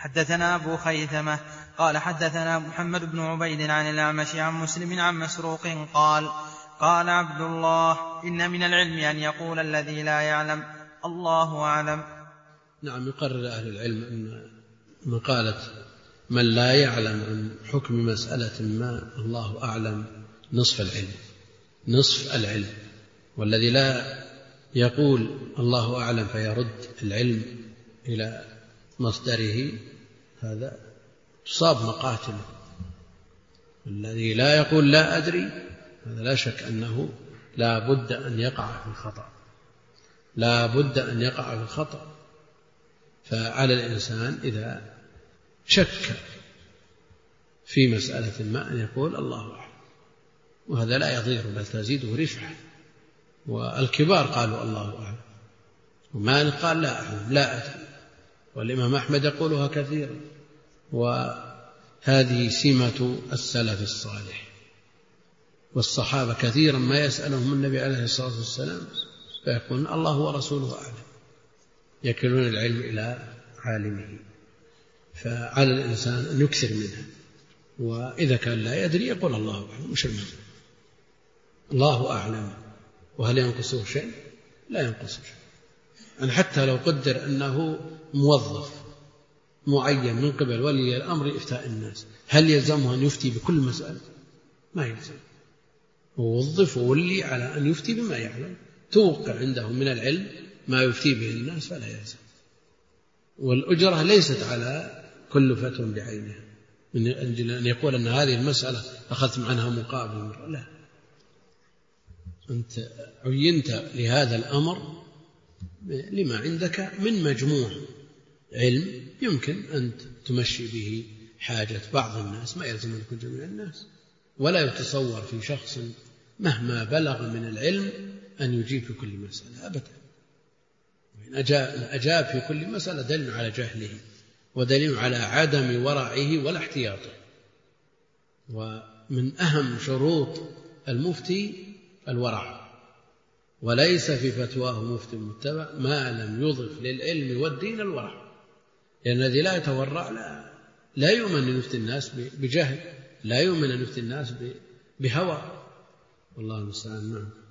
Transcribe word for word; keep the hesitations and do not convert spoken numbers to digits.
حدثنا أبو خيثمة قال حدثنا محمد بن عبيد عن الأعمش عن مسلم عن مسروق قال قال عبد الله إن من العلم أن يقول الذي لا يعلم الله أعلم. نعم، يقرر أهل العلم أن مقالة من لا يعلم عن حكم مسألة ما الله أعلم نصف العلم، نصف العلم. والذي لا يقول الله أعلم فيرد العلم إلى مصدره هذا تصاب مقاتله. الذي لا يقول لا أدري هذا لا شك أنه لا بد أن يقع في الخطأ، لا بد أن يقع في الخطأ. فعلى الإنسان إذا شك في مسألة ما أن يقول الله أعلم، وهذا لا يضير بل تزيده رفعة. والكبار قالوا الله أعلم، ومالك قال لا أعلم لا أدري، والإمام أحمد يقولها كثيرا. وهذه سمة السلف الصالح، والصحابة كثيرا ما يسألهم النبي عليه الصلاة والسلام فيقولون الله ورسوله أعلم، يكلون العلم إلى عالمه. فعلى الإنسان أن يكثر منها، وإذا كان لا يدري يقول الله أعلم، مش المهم الله أعلم. وهل ينقصه شيء؟ لا ينقصه شيء. يعني حتى لو قدر أنه موظف معين من قبل ولي الأمر إفتاء الناس، هل يلزمه أن يفتي بكل مسألة؟ ما يلزم. ووظف وولي على أن يفتي بما يعلم، توقع عنده من العلم ما يفتي به الناس فلا يلزم. والأجرة ليست على كل فتوى بعينها، من أجل أن يقول أن هذه المسألة أخذت عنها مقابل مرة، لا، أنت عينت لهذا الأمر لما عندك من مجموع علم يمكن أن تمشي به حاجة بعض الناس، ما يلزم أن يكون جميع الناس. ولا يتصور في شخص مهما بلغ من العلم أن يجيب في كل مسألة أبدا. وإن أجاب في كل مسألة دليل على جهله، ودليل على عدم ورعه ولا احتياطه. ومن أهم شروط المفتي الورع، وليس في فتواه مفتي متبع ما لم يضف للعلم والدين الورع. لأن الذي لا يتورع لا, لا يؤمن أن يفتي الناس بجهل، لا يؤمن أن يفتي الناس بهوى. والله المستعان.